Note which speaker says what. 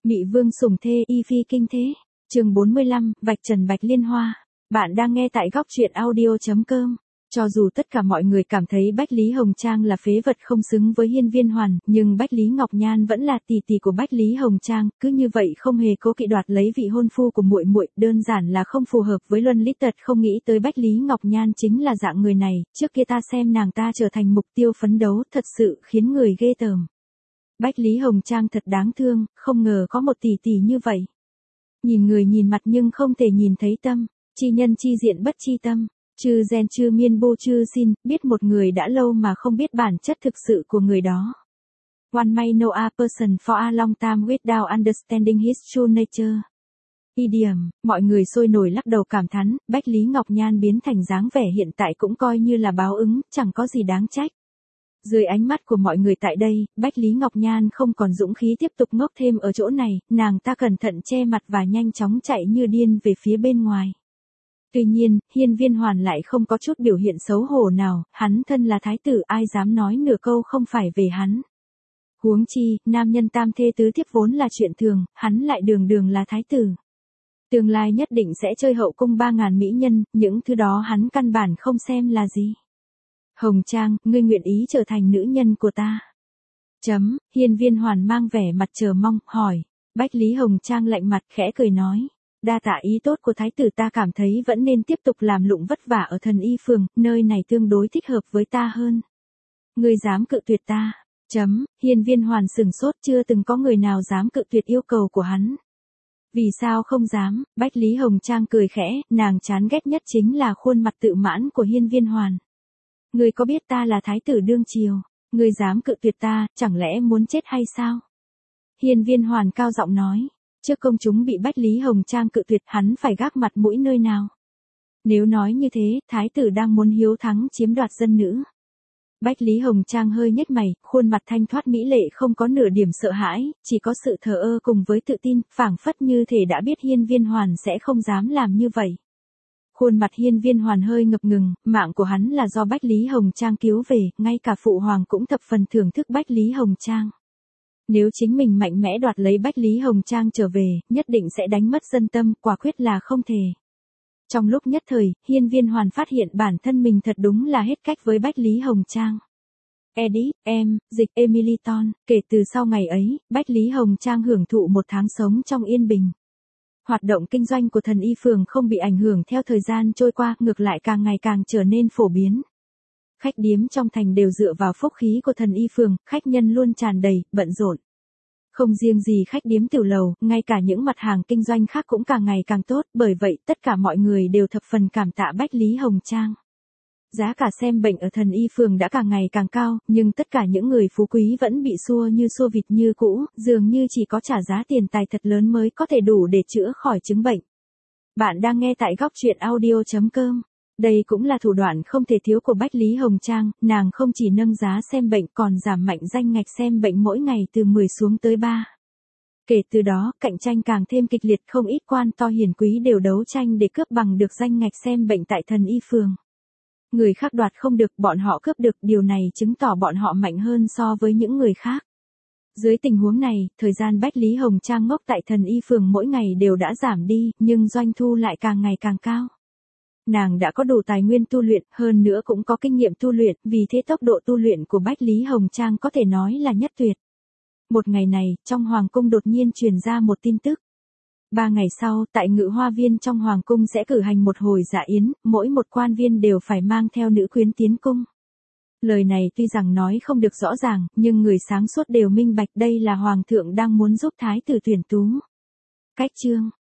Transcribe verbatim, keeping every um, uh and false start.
Speaker 1: Mị vương sủng thê y phi kinh thế. Chương bốn mươi lăm, vạch trần Bạch Liên Hoa. Bạn đang nghe tại góc truyện audio chấm com. Cho dù tất cả mọi người cảm thấy Bách Lý Hồng Trang là phế vật không xứng với Hiên Viên Hoàn, nhưng Bách Lý Ngọc Nhan vẫn là tỷ tỷ của Bách Lý Hồng Trang, cứ như vậy không hề cố kỵ đoạt lấy vị hôn phu của muội muội, đơn giản là không phù hợp với luân lý tật. Không nghĩ tới Bách Lý Ngọc Nhan chính là dạng người này, trước kia ta xem nàng ta trở thành mục tiêu phấn đấu, thật sự khiến người ghê tởm. Bách Lý Hồng Trang thật đáng thương, không ngờ có một tỷ tỷ như vậy. Nhìn người nhìn mặt nhưng không thể nhìn thấy tâm, chi nhân chi diện bất chi tâm. Chư gen chư miên bô chư xin, biết một người đã lâu mà không biết bản chất thực sự của người đó. One may know a person for a long time without understanding his true nature. Idiom, mọi người sôi nổi lắc đầu cảm thán, Bách Lý Ngọc Nhan biến thành dáng vẻ hiện tại cũng coi như là báo ứng, chẳng có gì đáng trách. Dưới ánh mắt của mọi người tại đây, Bách Lý Ngọc Nhan không còn dũng khí tiếp tục ngốc thêm ở chỗ này, nàng ta cẩn thận che mặt và nhanh chóng chạy như điên về phía bên ngoài. Tuy nhiên, Hiên Viên Hoàn lại không có chút biểu hiện xấu hổ nào, hắn thân là thái tử ai dám nói nửa câu không phải về hắn. Huống chi, nam nhân tam thê tứ thiếp vốn là chuyện thường, hắn lại đường đường là thái tử. Tương lai nhất định sẽ chơi hậu cung ba ngàn mỹ nhân, những thứ đó hắn căn bản không xem là gì. Hồng Trang, ngươi nguyện ý trở thành nữ nhân của ta. Chấm, Hiên Viên Hoàn mang vẻ mặt chờ mong, hỏi. Bách Lý Hồng Trang lạnh mặt khẽ cười nói. Đa tạ ý tốt của thái tử, ta cảm thấy vẫn nên tiếp tục làm lụng vất vả ở Thần Y Phường, nơi này tương đối thích hợp với ta hơn. Ngươi dám cự tuyệt ta. Chấm, Hiên Viên Hoàn sừng sốt, chưa từng có người nào dám cự tuyệt yêu cầu của hắn. Vì sao không dám? Bách Lý Hồng Trang cười khẽ, nàng chán ghét nhất chính là khuôn mặt tự mãn của Hiên Viên Hoàn. Ngươi có biết ta là thái tử đương triều, ngươi dám cự tuyệt ta, chẳng lẽ muốn chết hay sao? Hiên Viên Hoàn cao giọng nói. Trước công chúng bị Bách Lý Hồng Trang cự tuyệt, hắn phải gác mặt mũi nơi nào? Nếu nói như thế, thái tử đang muốn hiếu thắng chiếm đoạt dân nữ. Bách Lý Hồng Trang hơi nhếch mày, khuôn mặt thanh thoát mỹ lệ không có nửa điểm sợ hãi, chỉ có sự thờ ơ cùng với tự tin, phảng phất như thể đã biết Hiên Viên Hoàn sẽ không dám làm như vậy. Khuôn mặt Hiên Viên Hoàn hơi ngập ngừng, mạng của hắn là do Bách Lý Hồng Trang cứu về, ngay cả phụ hoàng cũng thập phần thưởng thức Bách Lý Hồng Trang. Nếu chính mình mạnh mẽ đoạt lấy Bách Lý Hồng Trang trở về, nhất định sẽ đánh mất dân tâm, quả quyết là không thể. Trong lúc nhất thời, Hiên Viên Hoàn phát hiện bản thân mình thật đúng là hết cách với Bách Lý Hồng Trang. Edit, em, dịch Emily Ton, kể từ sau ngày ấy, Bách Lý Hồng Trang hưởng thụ một tháng sống trong yên bình. Hoạt động kinh doanh của Thần Y Phường không bị ảnh hưởng theo thời gian trôi qua, ngược lại càng ngày càng trở nên phổ biến. Khách điếm trong thành đều dựa vào phúc khí của Thần Y Phường, khách nhân luôn tràn đầy, bận rộn. Không riêng gì khách điếm tiểu lầu, ngay cả những mặt hàng kinh doanh khác cũng càng ngày càng tốt, bởi vậy tất cả mọi người đều thập phần cảm tạ Bách Lý Hồng Trang. Giá cả xem bệnh ở Thần Y Phường đã càng ngày càng cao, nhưng tất cả những người phú quý vẫn bị xua như xua vịt như cũ, dường như chỉ có trả giá tiền tài thật lớn mới có thể đủ để chữa khỏi chứng bệnh. Bạn đang nghe tại góc truyện audio chấm com. Đây cũng là thủ đoạn không thể thiếu của Bách Lý Hồng Trang, nàng không chỉ nâng giá xem bệnh còn giảm mạnh danh ngạch xem bệnh mỗi ngày từ mười xuống tới ba. Kể từ đó, cạnh tranh càng thêm kịch liệt, không ít quan to hiền quý đều đấu tranh để cướp bằng được danh ngạch xem bệnh tại Thần Y Phường. Người khác đoạt không được, bọn họ cướp được, điều này chứng tỏ bọn họ mạnh hơn so với những người khác. Dưới tình huống này, thời gian Bách Lý Hồng Trang ngốc tại Thần Y Phường mỗi ngày đều đã giảm đi, nhưng doanh thu lại càng ngày càng cao. Nàng đã có đủ tài nguyên tu luyện, hơn nữa cũng có kinh nghiệm tu luyện, vì thế tốc độ tu luyện của Bách Lý Hồng Trang có thể nói là nhất tuyệt. Một ngày này, trong Hoàng cung đột nhiên truyền ra một tin tức. Ba ngày sau, tại Ngự Hoa Viên trong Hoàng cung sẽ cử hành một hồi dạ yến, mỗi một quan viên đều phải mang theo nữ quyến tiến cung. Lời này tuy rằng nói không được rõ ràng, nhưng người sáng suốt đều minh bạch đây là Hoàng thượng đang muốn giúp thái tử tuyển tú. Cách chương,